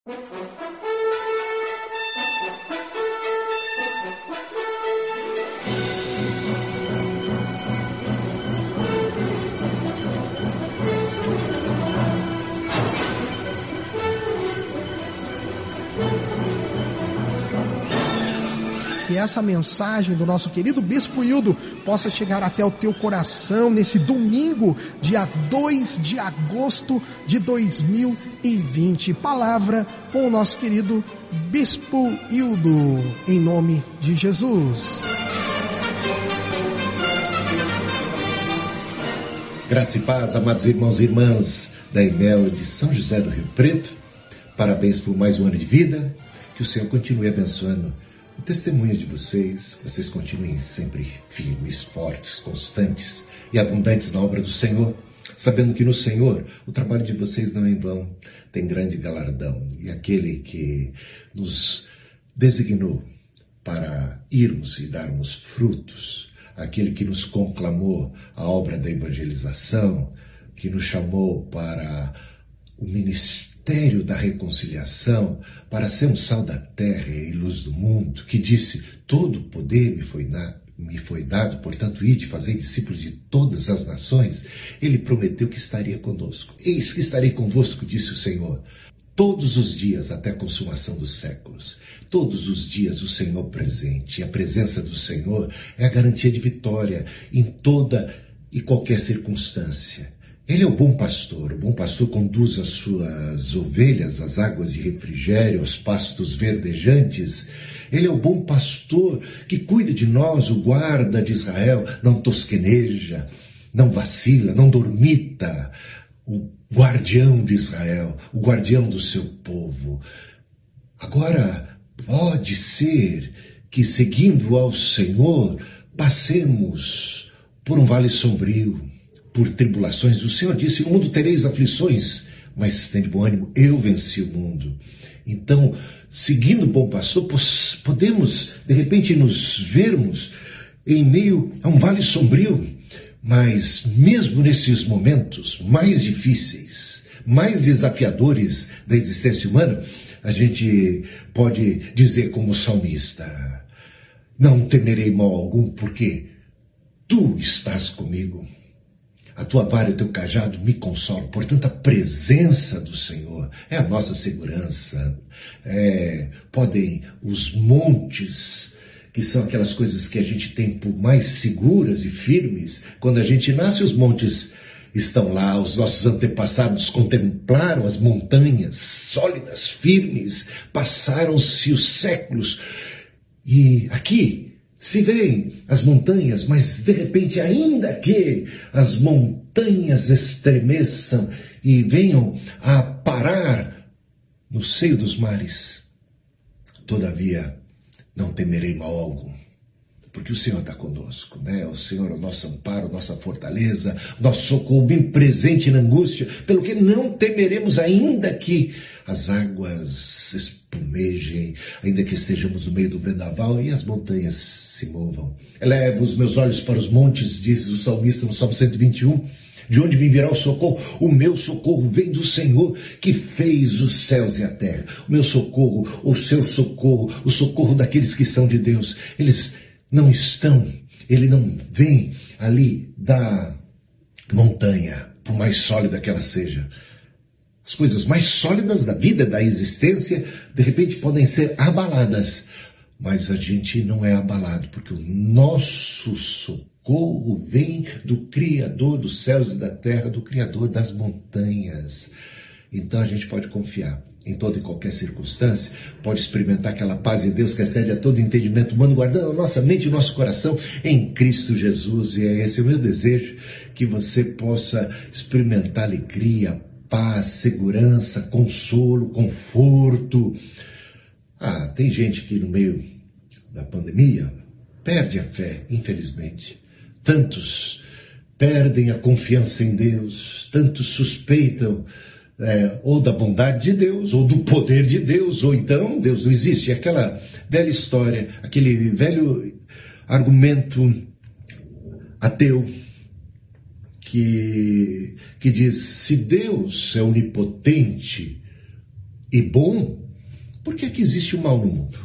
Que essa mensagem do nosso querido Bispo Hildo possa chegar até o teu coração nesse domingo, dia 2 de agosto de 2020. Palavra com o nosso querido Bispo Hildo, em nome de Jesus. Graça e paz, amados irmãos e irmãs da EMEL de São José do Rio Preto. Parabéns por mais um ano de vida. Que o Senhor continue abençoando o testemunho de vocês, que vocês continuem sempre firmes, fortes, constantes e abundantes na obra do Senhor, sabendo que no Senhor o trabalho de vocês não é em vão, tem grande galardão. E aquele que nos designou para irmos e darmos frutos, aquele que nos conclamou a obra da evangelização, que nos chamou para o ministério da reconciliação, para ser um sal da terra e luz do mundo, que disse: todo o poder me foi dado, portanto, ide, fazei discípulos de todas as nações. Ele prometeu que estaria conosco. Eis que estarei convosco, disse o Senhor, todos os dias até a consumação dos séculos. Todos os dias o Senhor presente. E a presença do Senhor é a garantia de vitória em toda e qualquer circunstância. Ele é o bom pastor conduz as suas ovelhas às águas de refrigério, aos pastos verdejantes. Ele é o bom pastor que cuida de nós, o guarda de Israel, não tosqueneja, não vacila, não dormita. O guardião de Israel, o guardião do seu povo. Agora, pode ser que, seguindo ao Senhor, passemos por um vale sombrio, por tribulações. O Senhor disse: no mundo tereis aflições, mas tende bom ânimo, eu venci o mundo. Então, seguindo o bom pastor, podemos, de repente, nos vermos em meio a um vale sombrio, mas mesmo nesses momentos mais difíceis, mais desafiadores da existência humana, a gente pode dizer como o salmista: não temerei mal algum, porque tu estás comigo. A tua vara e o teu cajado me consolam. Portanto, a presença do Senhor é a nossa segurança. Podem os montes, que são aquelas coisas que a gente tem por mais seguras e firmes, quando a gente nasce, os montes estão lá. Os nossos antepassados contemplaram as montanhas sólidas, firmes, passaram-se os séculos. E aqui se veem as montanhas, mas de repente, ainda que as montanhas estremeçam e venham a parar no seio dos mares, todavia não temerei mal algum, porque o Senhor está conosco, né? O Senhor é o nosso amparo, nossa fortaleza, nosso socorro bem presente na angústia, pelo que não temeremos, ainda que as águas espumejem, ainda que estejamos no meio do vendaval e as montanhas se movam. Elevo os meus olhos para os montes, diz o salmista no Salmo 121, de onde me virá o socorro? O meu socorro vem do Senhor, que fez os céus e a terra. O meu socorro, o seu socorro, o socorro daqueles que são de Deus. Ele não vem ali da montanha, por mais sólida que ela seja. As coisas mais sólidas da vida, da existência, de repente podem ser abaladas. Mas a gente não é abalado, porque o nosso socorro vem do Criador dos céus e da terra, do Criador das montanhas. Então a gente pode confiar em toda e qualquer circunstância, pode experimentar aquela paz de Deus que excede a todo entendimento humano, guardando a nossa mente e o nosso coração em Cristo Jesus. E esse é o meu desejo, que você possa experimentar alegria, paz, segurança, consolo, conforto. Tem gente que no meio da pandemia perde a fé, infelizmente. Tantos perdem a confiança em Deus, tantos suspeitam ou da bondade de Deus, ou do poder de Deus, ou então Deus não existe. Aquela velha história, aquele velho argumento ateu que diz: se Deus é onipotente e bom, por que é que existe o mal no mundo?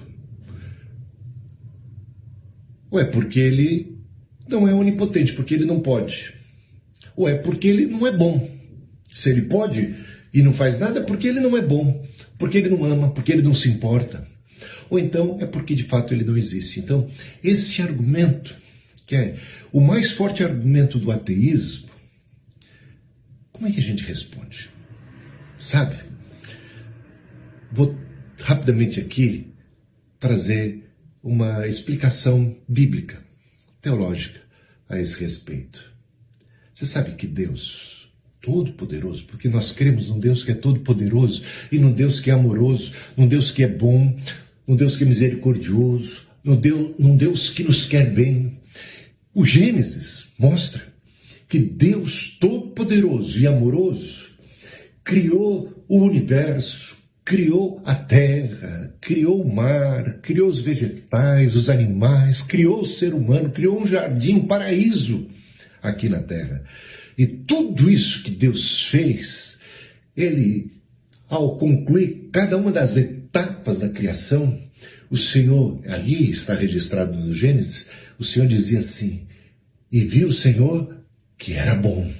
Ou é porque ele não é onipotente, porque ele não pode? Ou é porque ele não é bom? Se ele pode e não faz nada, é porque ele não é bom, porque ele não ama, porque ele não se importa. Ou então é porque de fato ele não existe. Então, esse argumento, que é o mais forte argumento do ateísmo, como é que a gente responde? Sabe? Vou rapidamente aqui trazer uma explicação bíblica, teológica, a esse respeito. Você sabe que Deus, todo-poderoso, porque nós cremos num Deus que é todo-poderoso, e num Deus que é amoroso, num Deus que é bom, num Deus que é misericordioso, num Deus que nos quer bem. O Gênesis mostra que Deus todo-poderoso e amoroso criou o universo, criou a terra, criou o mar, criou os vegetais, os animais, criou o ser humano, criou um jardim, um paraíso aqui na terra. E tudo isso que Deus fez, ele, ao concluir cada uma das etapas da criação, o Senhor, ali está registrado no Gênesis, o Senhor dizia assim: e viu o Senhor que era bom.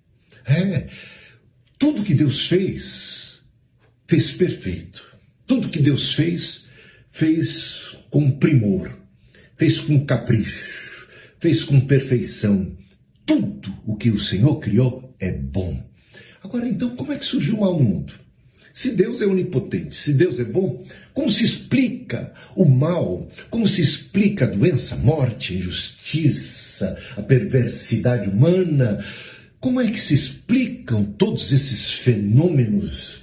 Tudo que Deus fez perfeito. Tudo que Deus fez com primor, fez com capricho, fez com perfeição. Tudo o que o Senhor criou é bom. Agora, então, como é que surgiu o mal no mundo? Se Deus é onipotente, se Deus é bom, como se explica o mal? Como se explica a doença, a morte, a injustiça, a perversidade humana? Como é que se explicam todos esses fenômenos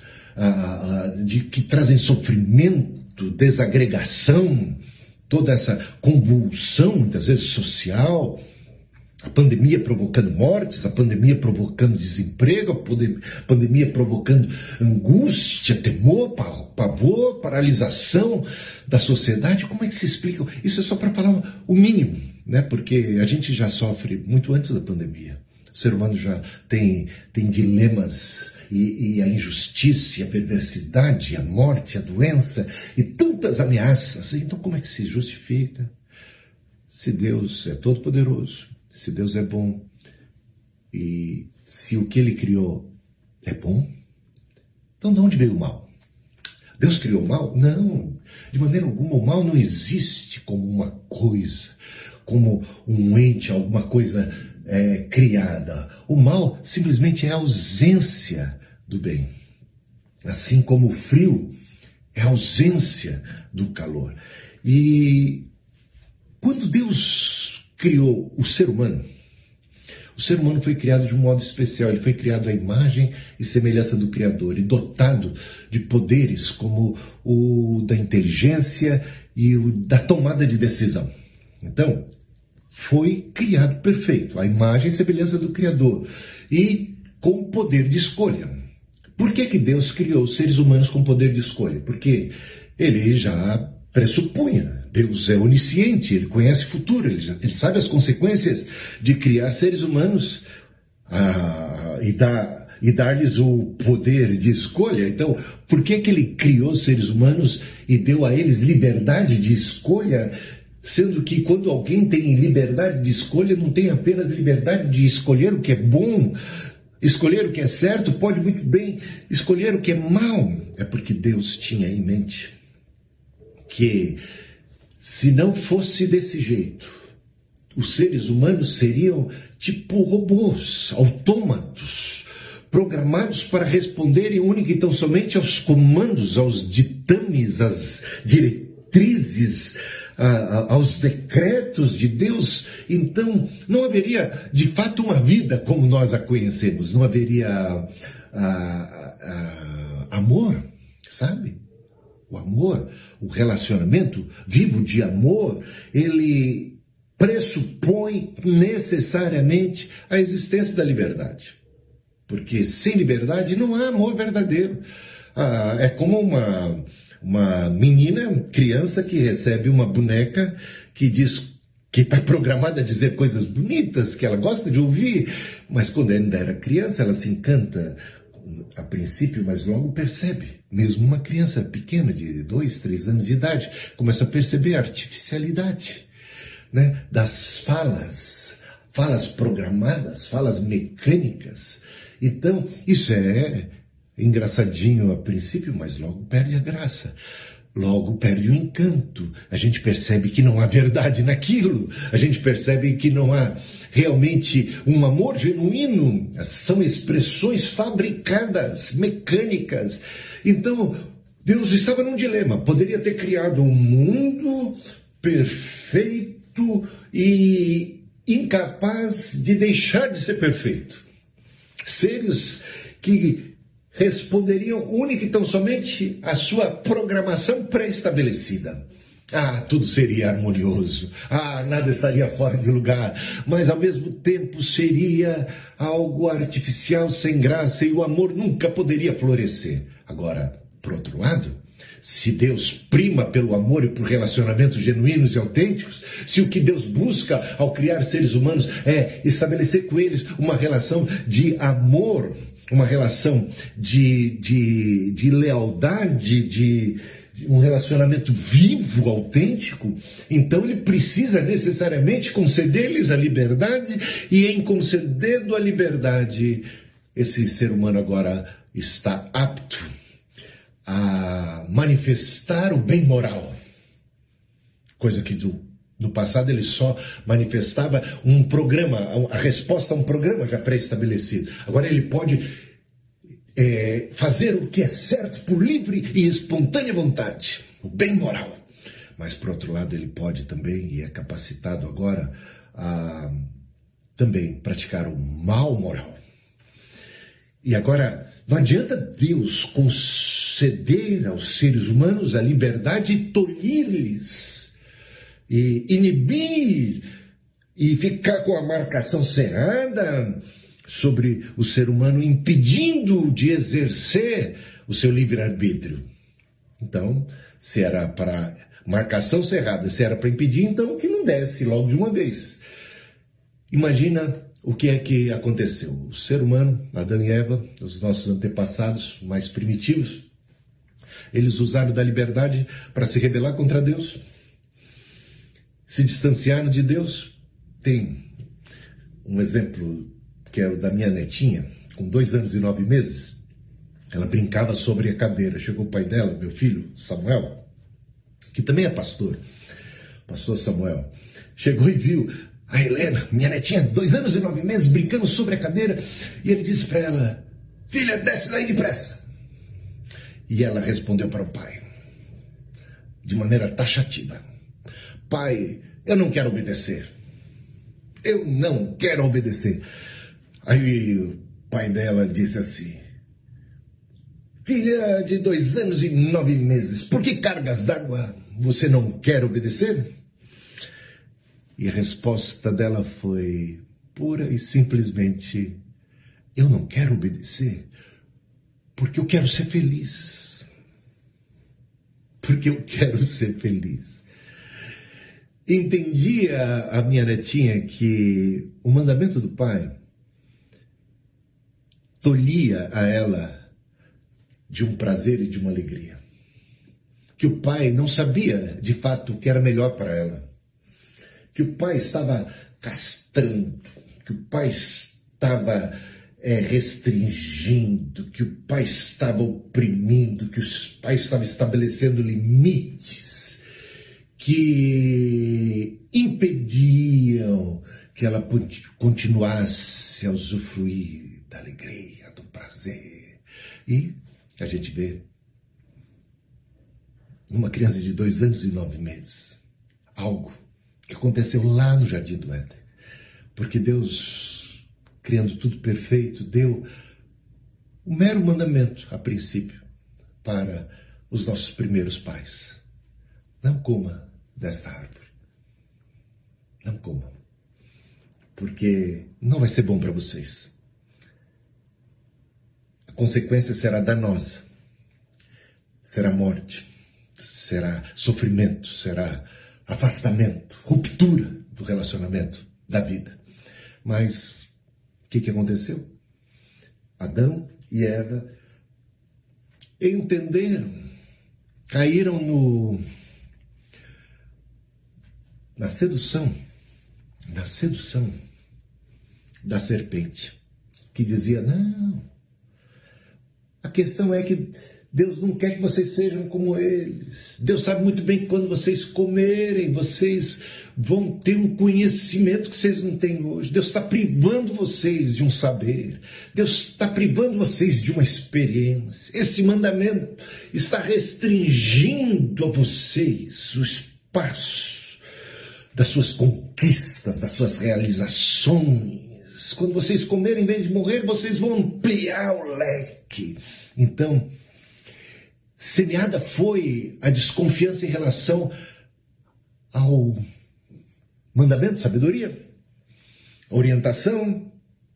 que trazem sofrimento, desagregação, toda essa convulsão, muitas vezes social, a pandemia provocando mortes, a pandemia provocando desemprego, a pandemia provocando angústia, temor, pavor, paralisação da sociedade? Como é que se explica? Isso é só para falar o mínimo, né? Porque a gente já sofre muito antes da pandemia. O ser humano já tem dilemas, e a injustiça, a perversidade, a morte, a doença e tantas ameaças. Então como é que se justifica? Se Deus é todo-poderoso, se Deus é bom, e se o que Ele criou é bom, então de onde veio o mal? Deus criou o mal? Não, de maneira alguma. O mal não existe como uma coisa, como um ente, alguma coisa criada. O mal simplesmente é a ausência do bem. Assim como o frio é a ausência do calor. E quando Deus criou o ser humano foi criado de um modo especial. Ele foi criado à imagem e semelhança do Criador e dotado de poderes como o da inteligência e o da tomada de decisão. Então, foi criado perfeito, à imagem e semelhança do Criador, e com poder de escolha. Por que Deus criou os seres humanos com poder de escolha? Porque ele já pressupunha. Deus é onisciente, ele conhece o futuro, ele sabe as consequências de criar seres humanos e dar-lhes o poder de escolha. Então, por que ele criou seres humanos e deu a eles liberdade de escolha? Sendo que quando alguém tem liberdade de escolha, não tem apenas liberdade de escolher o que é bom, escolher o que é certo, pode muito bem escolher o que é mal. É porque Deus tinha em mente que, se não fosse desse jeito, os seres humanos seriam tipo robôs, autômatos, programados para responderem única e tão somente aos comandos, aos ditames, às diretrizes, aos decretos de Deus. Então não haveria de fato uma vida como nós a conhecemos, não haveria amor, sabe? O amor, o relacionamento vivo de amor, ele pressupõe necessariamente a existência da liberdade, porque sem liberdade não há amor verdadeiro. É como uma menina, criança, que recebe uma boneca que diz que está programada a dizer coisas bonitas, que ela gosta de ouvir, mas quando ainda era criança, ela se encanta a princípio, mas logo percebe. Mesmo uma criança pequena de 2, 3 anos de idade começa a perceber a artificialidade, né, das falas programadas, falas mecânicas. Então, isso é engraçadinho a princípio, mas logo perde a graça. Logo perde o encanto. A gente percebe que não há verdade naquilo. A gente percebe que não há realmente um amor genuíno. São expressões fabricadas, mecânicas. Então, Deus estava num dilema. Poderia ter criado um mundo perfeito e incapaz de deixar de ser perfeito. Seres que responderiam única e tão somente à sua programação pré-estabelecida. Tudo seria harmonioso. Nada estaria fora de lugar. Mas ao mesmo tempo seria algo artificial, sem graça, e o amor nunca poderia florescer. Agora, por outro lado, se Deus prima pelo amor e por relacionamentos genuínos e autênticos, se o que Deus busca ao criar seres humanos é estabelecer com eles uma relação de amor, uma relação de lealdade, de um relacionamento vivo, autêntico, então ele precisa necessariamente conceder-lhes a liberdade, e em concedendo a liberdade, esse ser humano agora está apto a manifestar o bem moral, coisa que no passado ele só manifestava um programa, a resposta a um programa já pré-estabelecido. Agora ele pode fazer o que é certo por livre e espontânea vontade, o bem moral. Mas por outro lado ele pode também, e é capacitado agora, a também praticar o mal moral. E agora, não adianta Deus conceder aos seres humanos a liberdade e tolir-lhes, e inibir, e ficar com a marcação cerrada sobre o ser humano, impedindo de exercer o seu livre-arbítrio. Então, se era para marcação cerrada, se era para impedir, então que não desse logo de uma vez. Imagina o que é que aconteceu. O ser humano, Adão e Eva, os nossos antepassados mais primitivos, eles usaram da liberdade para se rebelar contra Deus, se distanciaram de Deus. Tem um exemplo que é o da minha netinha, com 2 anos e 9 meses. Ela brincava sobre a cadeira. Chegou o pai dela, meu filho, Samuel, que também é pastor Samuel, chegou e viu a Helena, minha netinha, 2 anos e 9 meses, brincando sobre a cadeira, e ele disse para ela: filha, desce daí depressa. E ela respondeu para o pai, de maneira taxativa: pai, eu não quero obedecer. Eu não quero obedecer. Aí o pai dela disse assim: filha de 2 anos e 9 meses, por que cargas d'água você não quer obedecer? E a resposta dela foi pura e simplesmente: eu não quero obedecer porque eu quero ser feliz. Porque eu quero ser feliz. Entendia a minha netinha que o mandamento do pai tolhia a ela de um prazer e de uma alegria. Que o pai não sabia, de fato, o que era melhor para ela. Que o pai estava castrando, que o pai estava restringindo, que o pai estava oprimindo, que o pai estava estabelecendo limites que impediam que ela continuasse a usufruir da alegria, do prazer. E a gente vê numa criança de 2 anos e 9 meses algo que aconteceu lá no Jardim do Éden. Porque Deus, criando tudo perfeito, deu um mero mandamento, a princípio, para os nossos primeiros pais: não coma dessa árvore. Não coma. Porque não vai ser bom para vocês. A consequência será danosa. Será morte. Será sofrimento. Será afastamento, ruptura do relacionamento, da vida. Mas o que aconteceu? Adão e Eva entenderam, caíram na sedução da serpente, que dizia, não, a questão é que Deus não quer que vocês sejam como eles. Deus sabe muito bem que quando vocês comerem, vocês vão ter um conhecimento que vocês não têm hoje. Deus está privando vocês de um saber. Deus está privando vocês de uma experiência. Esse mandamento está restringindo a vocês o espaço das suas conquistas, das suas realizações. Quando vocês comerem, em vez de morrer, vocês vão ampliar o leque. Então, semeada foi a desconfiança em relação ao mandamento de sabedoria, a orientação,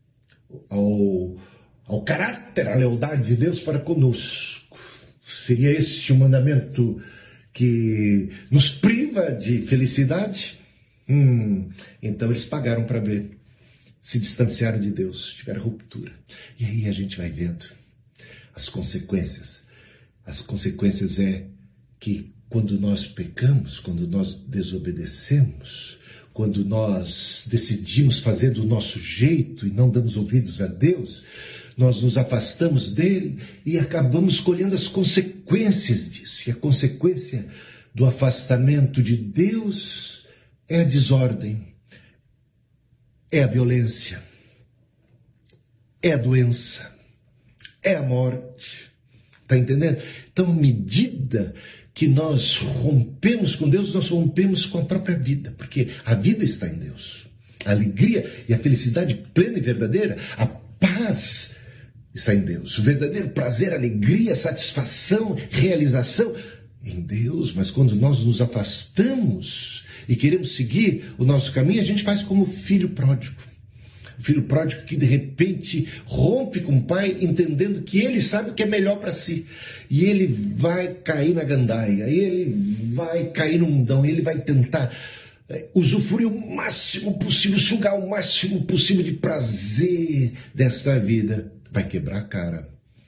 ao caráter, à lealdade de Deus para conosco. Seria este o mandamento que nos priva de felicidade? Então eles pagaram para ver, se distanciaram de Deus, tiveram ruptura. E aí a gente vai vendo as consequências. As consequências é que quando nós pecamos, quando nós desobedecemos, quando nós decidimos fazer do nosso jeito e não damos ouvidos a Deus, nós nos afastamos dele e acabamos colhendo as consequências disso. E a consequência do afastamento de Deus é a desordem, é a violência, é a doença, é a morte. Está entendendo? Então, à medida que nós rompemos com Deus, nós rompemos com a própria vida, porque a vida está em Deus. A alegria e a felicidade plena e verdadeira, a paz está em Deus. O verdadeiro prazer, alegria, satisfação, realização em Deus. Mas quando nós nos afastamos e queremos seguir o nosso caminho, a gente faz como o filho pródigo. O filho pródigo que de repente rompe com o pai, entendendo que ele sabe o que é melhor para si. E ele vai cair na gandaia, ele vai cair no mundão, ele vai tentar usufruir o máximo possível, sugar o máximo possível de prazer desta vida. Vai quebrar a cara.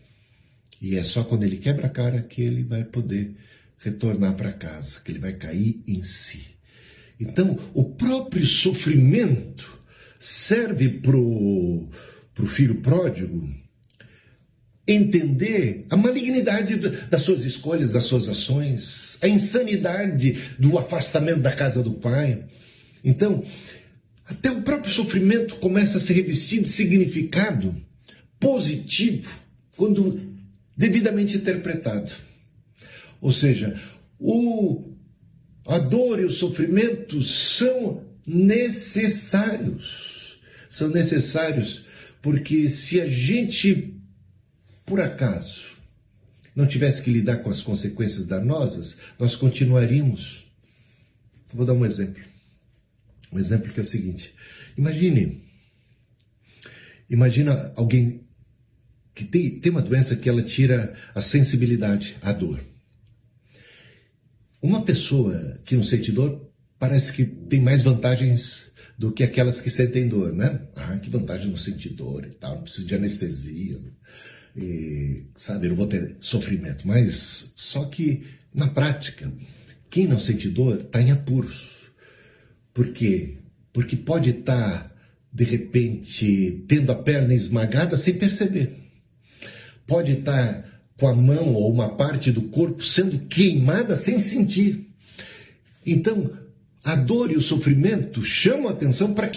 E é só quando ele quebra a cara que ele vai poder retornar para casa, que ele vai cair em si. Então, o próprio sofrimento serve para o filho pródigo entender a malignidade das suas escolhas, das suas ações, a insanidade do afastamento da casa do pai. Então, até o próprio sofrimento começa a se revestir de significado positivo quando devidamente interpretado. Ou seja, a dor e o sofrimento são necessários. São necessários porque se a gente, por acaso, não tivesse que lidar com as consequências danosas, nós continuaríamos. Vou dar um exemplo. Um exemplo que é o seguinte. Imagina alguém que tem uma doença que ela tira a sensibilidade à dor. Uma pessoa que não sente dor parece que tem mais vantagens do que aquelas que sentem dor, né? Que vantagem não sentir dor e tal, não preciso de anestesia, eu não vou ter sofrimento. Mas, só que, na prática, quem não sente dor está em apuros. Por quê? Porque pode estar, de repente, tendo a perna esmagada sem perceber. Pode estar com a mão ou uma parte do corpo sendo queimada sem sentir. Então, a dor e o sofrimento chamam a atenção para que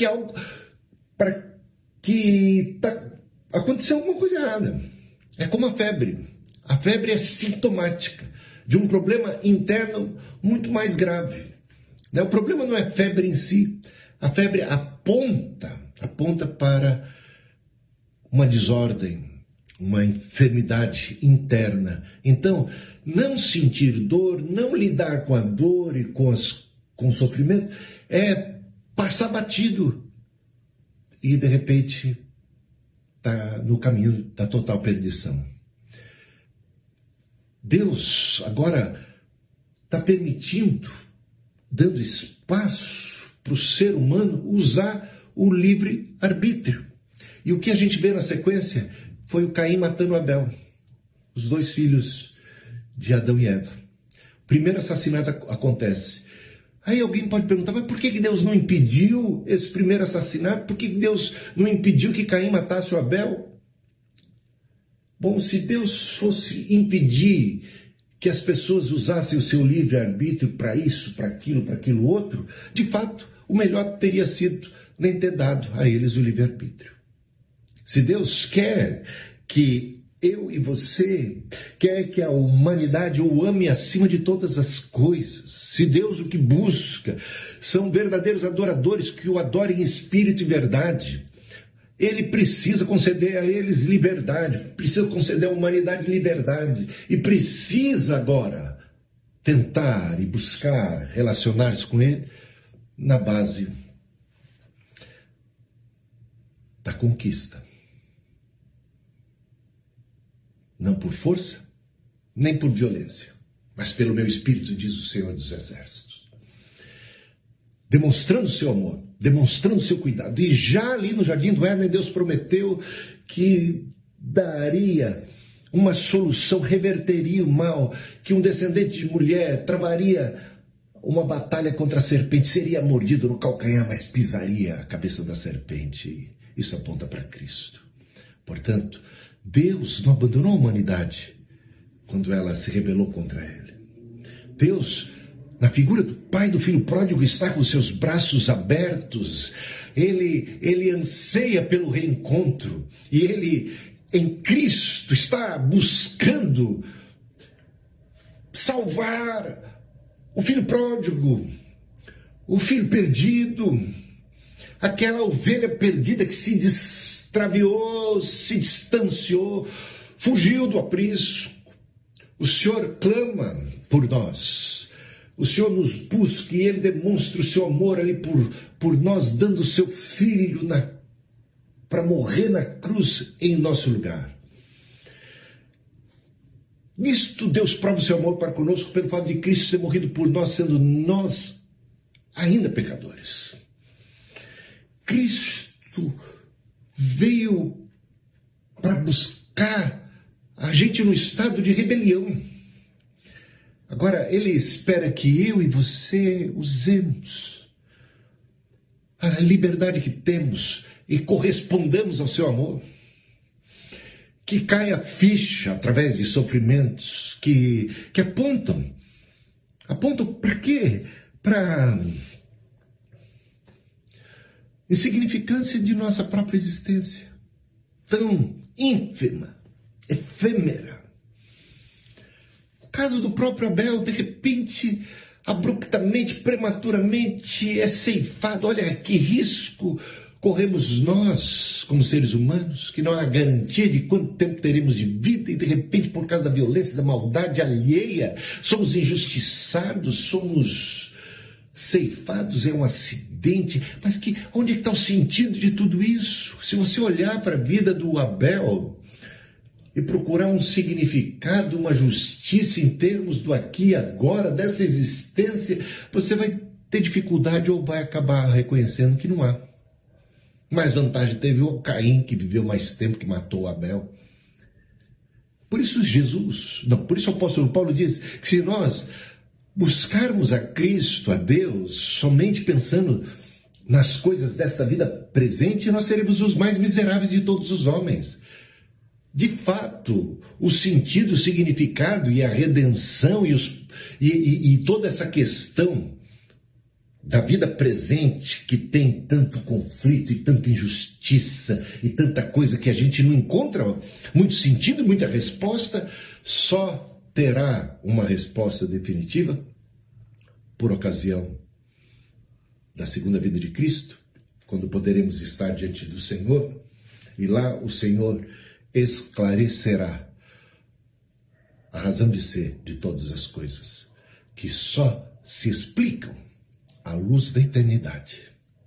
aconteceu alguma coisa errada. É como a febre. A febre é sintomática de um problema interno muito mais grave. O problema não é a febre em si. A febre aponta para uma desordem, uma enfermidade interna. Então, não sentir dor, não lidar com a dor e com o sofrimento, é passar batido e, de repente, está no caminho da total perdição. Deus agora está permitindo, dando espaço para o ser humano usar o livre-arbítrio. E o que a gente vê na sequência? foi o Caim matando Abel, os dois filhos de Adão e Eva. O primeiro assassinato acontece. Aí alguém pode perguntar, mas por que Deus não impediu esse primeiro assassinato? Por que Deus não impediu que Caim matasse o Abel? Bom, se Deus fosse impedir que as pessoas usassem o seu livre-arbítrio para isso, para aquilo outro, de fato, o melhor teria sido nem ter dado a eles o livre-arbítrio. Se Deus quer que eu e você, quer que a humanidade o ame acima de todas as coisas, se Deus o que busca são verdadeiros adoradores que o adorem em espírito e verdade, Ele precisa conceder a eles liberdade, precisa conceder à humanidade liberdade, e precisa agora tentar e buscar relacionar-se com Ele na base da conquista. Não por força, nem por violência, mas pelo meu Espírito, diz o Senhor dos Exércitos. Demonstrando o seu amor, demonstrando o seu cuidado. E já ali no Jardim do Éden, Deus prometeu que daria uma solução, reverteria o mal, que um descendente de mulher travaria uma batalha contra a serpente, seria mordido no calcanhar, mas pisaria a cabeça da serpente. Isso aponta para Cristo. Portanto, Deus não abandonou a humanidade quando ela se rebelou contra Ele. Deus, na figura do Pai do Filho Pródigo, está com seus braços abertos. Ele anseia pelo reencontro. E Ele, em Cristo, está buscando salvar o filho pródigo, o filho perdido, aquela ovelha perdida que se extraviou, se distanciou, fugiu do aprisco. O Senhor clama por nós. O Senhor nos busca e Ele demonstra o seu amor ali por nós, dando o seu Filho para morrer na cruz em nosso lugar. Nisto Deus prova o seu amor para conosco pelo fato de Cristo ter morrido por nós, sendo nós ainda pecadores. Cristo veio para buscar a gente no estado de rebelião. Agora, Ele espera que eu e você usemos a liberdade que temos e correspondamos ao seu amor. Que caia a ficha através de sofrimentos que apontam. Apontam para quê? Para insignificância de nossa própria existência. Tão ínfima, efêmera. O caso do próprio Abel, de repente, abruptamente, prematuramente, é ceifado. Olha que risco corremos nós, como seres humanos, que não há garantia de quanto tempo teremos de vida e, de repente, por causa da violência, da maldade alheia, somos injustiçados, somos ceifados, é um acidente. Mas onde é que está o sentido de tudo isso? Se você olhar para a vida do Abel e procurar um significado, uma justiça em termos do aqui e agora, dessa existência, você vai ter dificuldade ou vai acabar reconhecendo que não há. Mais vantagem teve o Caim, que viveu mais tempo, que matou Abel. Por isso por isso o apóstolo Paulo diz que se nós buscarmos a Cristo, a Deus, somente pensando nas coisas desta vida presente, nós seremos os mais miseráveis de todos os homens. De fato, o sentido, o significado e a redenção e toda essa questão da vida presente, que tem tanto conflito e tanta injustiça e tanta coisa que a gente não encontra muito sentido, muita resposta, só terá uma resposta definitiva por ocasião da segunda vinda de Cristo, quando poderemos estar diante do Senhor, e lá o Senhor esclarecerá a razão de ser de todas as coisas, que só se explicam à luz da eternidade.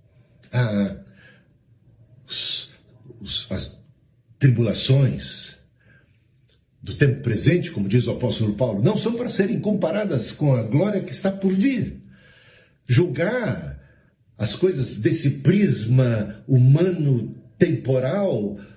As tribulações do tempo presente, como diz o apóstolo Paulo, não são para serem comparadas com a glória que está por vir. Julgar as coisas desse prisma humano temporal,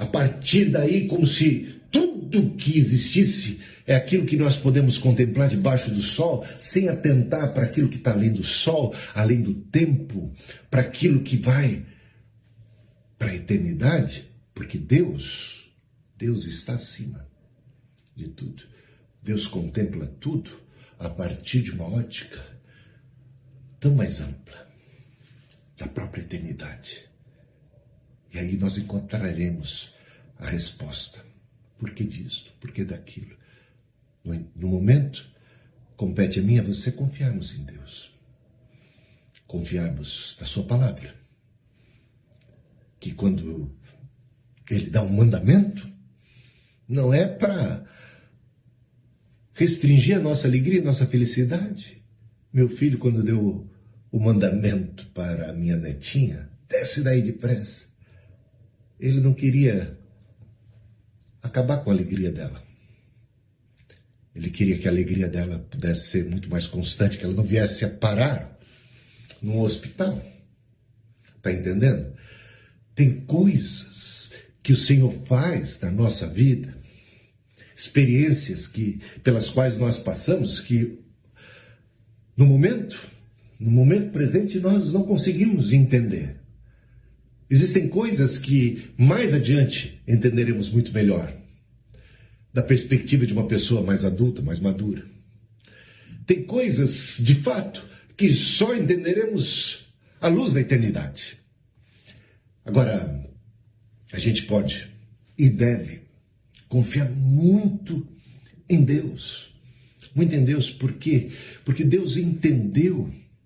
A partir daí, como se tudo que existisse é aquilo que nós podemos contemplar debaixo do sol, sem atentar para aquilo que está além do sol, além do tempo, para aquilo que vai para a eternidade, porque Deus está acima de tudo. Deus contempla tudo a partir de uma ótica tão mais ampla, da própria eternidade. E aí nós encontraremos a resposta. Por que disso? Por que daquilo? No momento, compete a mim e a você confiarmos em Deus. Confiarmos na sua palavra. Que quando Ele dá um mandamento, não é para restringir a nossa alegria, a nossa felicidade. Meu filho, quando deu o mandamento para a minha netinha, desce daí depressa. Ele não queria acabar com a alegria dela. Ele queria que a alegria dela pudesse ser muito mais constante, que ela não viesse a parar num hospital. Está entendendo? Tem coisas que o Senhor faz na nossa vida, experiências pelas quais nós passamos, que no momento presente nós não conseguimos entender. Existem coisas que mais adiante entenderemos muito melhor, da perspectiva de uma pessoa mais adulta, mais madura. Tem coisas, de fato, que só entenderemos à luz da eternidade. Agora, a gente pode e deve confiar muito em Deus. Muito em Deus, por quê? Porque Deus entendeu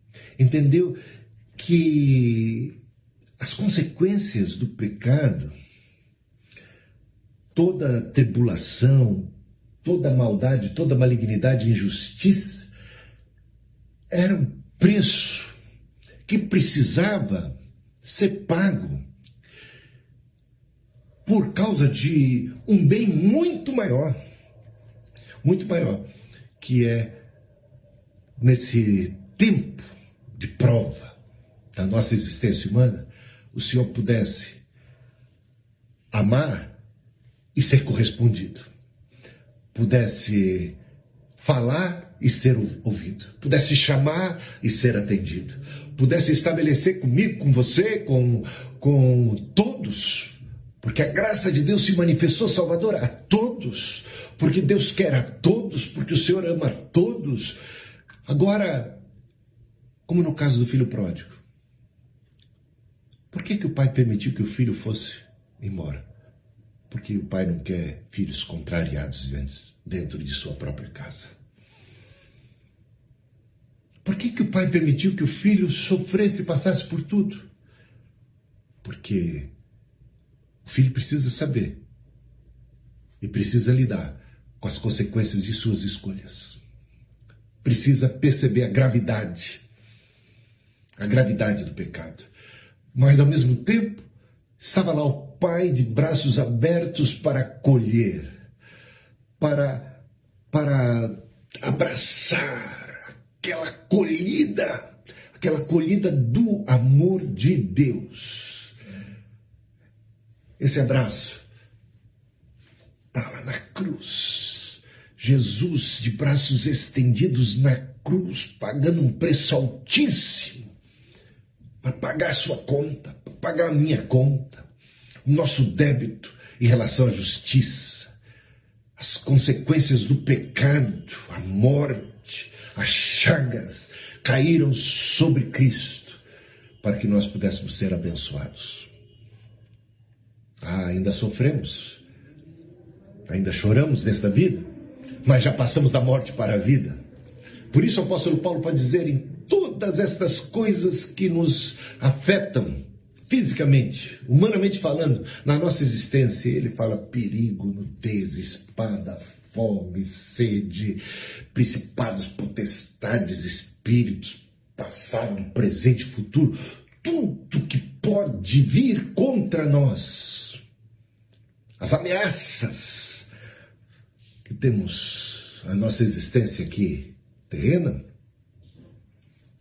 que as consequências do pecado, toda tribulação, toda maldade, toda malignidade e injustiça, era um preço que precisava ser pago por causa de um bem muito maior, que é nesse tempo de prova da nossa existência humana, o Senhor pudesse amar e ser correspondido, pudesse falar e ser ouvido, pudesse chamar e ser atendido, pudesse estabelecer comigo, com você, com todos, porque a graça de Deus se manifestou, Salvador, a todos, porque Deus quer a todos, porque o Senhor ama a todos. Agora, como no caso do filho pródigo, por que o pai permitiu que o filho fosse embora? Porque o pai não quer filhos contrariados dentro de sua própria casa. Por que o pai permitiu que o filho sofresse e passasse por tudo? Porque o filho precisa saber e precisa lidar com as consequências de suas escolhas. Precisa perceber a gravidade do pecado. Mas, ao mesmo tempo, estava lá o pai de braços abertos para acolher, para abraçar aquela acolhida do amor de Deus. Esse abraço estava na cruz. Jesus de braços estendidos na cruz, pagando um preço altíssimo para pagar a sua conta, para pagar a minha conta, o nosso débito em relação à justiça, as consequências do pecado, a morte, as chagas caíram sobre Cristo para que nós pudéssemos ser abençoados. Ainda sofremos, ainda choramos nessa vida, mas já passamos da morte para a vida. Por isso o apóstolo Paulo pode dizer, em todas estas coisas que nos afetam fisicamente, humanamente falando, na nossa existência, ele fala perigo, nudez, espada, fome, sede, principados, potestades, espíritos, passado, presente, futuro, tudo que pode vir contra nós, as ameaças que temos a nossa existência aqui terrena,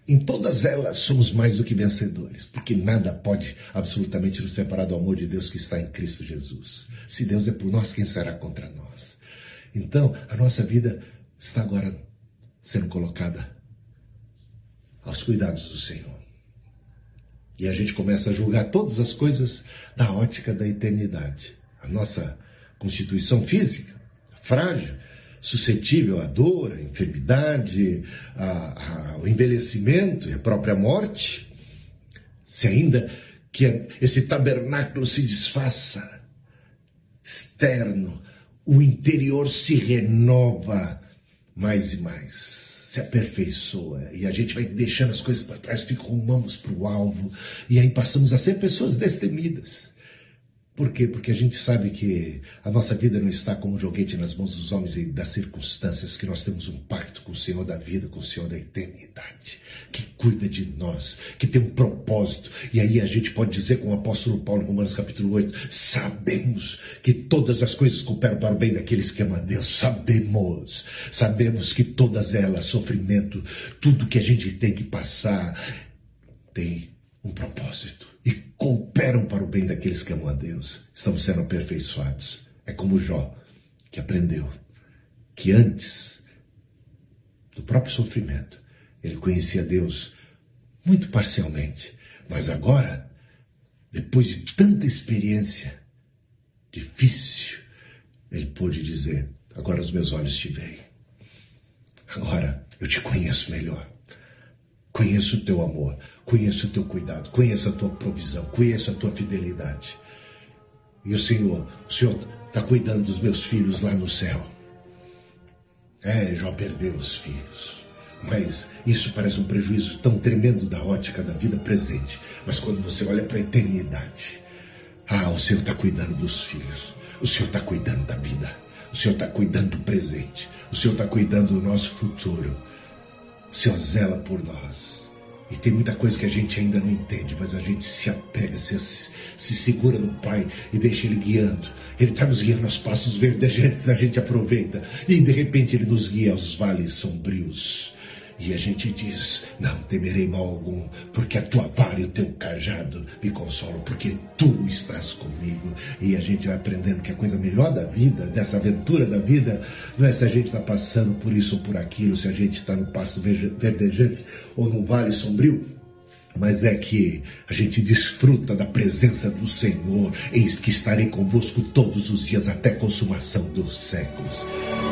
Em todas elas somos mais do que vencedores, porque nada pode absolutamente nos separar do amor de Deus que está em Cristo Jesus. Se Deus é por nós, quem será contra nós? Então, a nossa vida está agora sendo colocada aos cuidados do Senhor. E a gente começa a julgar todas as coisas da ótica da eternidade. A nossa constituição física, frágil, suscetível à dor, à enfermidade, ao envelhecimento e à própria morte. Se ainda que esse tabernáculo se desfaça, externo, o interior se renova mais e mais, se aperfeiçoa, e a gente vai deixando as coisas para trás, fica com mãos para o alvo, e aí passamos a ser pessoas destemidas. Por quê? Porque a gente sabe que a nossa vida não está como um joguete nas mãos dos homens e das circunstâncias, que nós temos um pacto com o Senhor da vida, com o Senhor da eternidade, que cuida de nós, que tem um propósito. E aí a gente pode dizer com o apóstolo Paulo, em Romanos capítulo 8, sabemos que todas as coisas cooperam para o bem daqueles que amam a Deus. Sabemos que todas elas, sofrimento, tudo que a gente tem que passar, tem um propósito e cooperam para o bem daqueles que amam a Deus. Estamos sendo aperfeiçoados. É como Jó, que aprendeu que antes do próprio sofrimento, ele conhecia Deus muito parcialmente. Mas agora, depois de tanta experiência difícil, ele pôde dizer, agora os meus olhos te veem. Agora eu te conheço melhor. Conheço o teu amor, conheço o teu cuidado, conheço a tua provisão, conheço a tua fidelidade. E o Senhor está cuidando dos meus filhos lá no céu. Jó perdeu os filhos, mas isso parece um prejuízo tão tremendo da ótica da vida presente. Mas quando você olha para a eternidade, o Senhor está cuidando dos filhos, o Senhor está cuidando da vida, o Senhor está cuidando do presente, o Senhor está cuidando do nosso futuro. O Senhor zela por nós. E tem muita coisa que a gente ainda não entende, mas a gente se apega, se segura no Pai e deixa Ele guiando. Ele está nos guiando aos passos verdejantes, a gente aproveita. E de repente Ele nos guia aos vales sombrios. E a gente diz, não temerei mal algum, porque a tua vara e o teu cajado me consolam, porque tu estás comigo. E a gente vai aprendendo que a coisa melhor da vida, dessa aventura da vida, não é se a gente está passando por isso ou por aquilo, se a gente está no pasto verdejante ou no vale sombrio, mas é que a gente desfruta da presença do Senhor. Eis que estarei convosco todos os dias até a consumação dos séculos.